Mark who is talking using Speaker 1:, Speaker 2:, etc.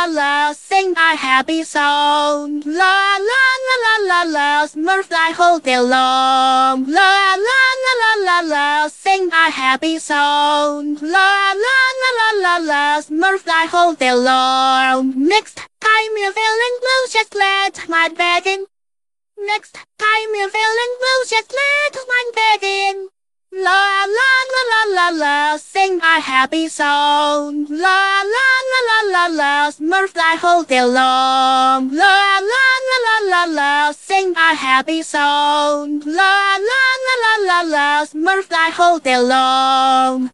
Speaker 1: la, sing a happy song. La la la la la la, Smurf fly whole day long. La la la la la la, sing a happy song. La la la la la la, Smurf fly whole day long. Next time you're feeling blue, just let my bed in. Next time you're feeling blue, just let my bed in. La la la la la la, sing a happy song. La la la la la la, Smurf fly whole day long. La la la la la la, sing a happy song. La la la la la la, Smurf fly whole day long.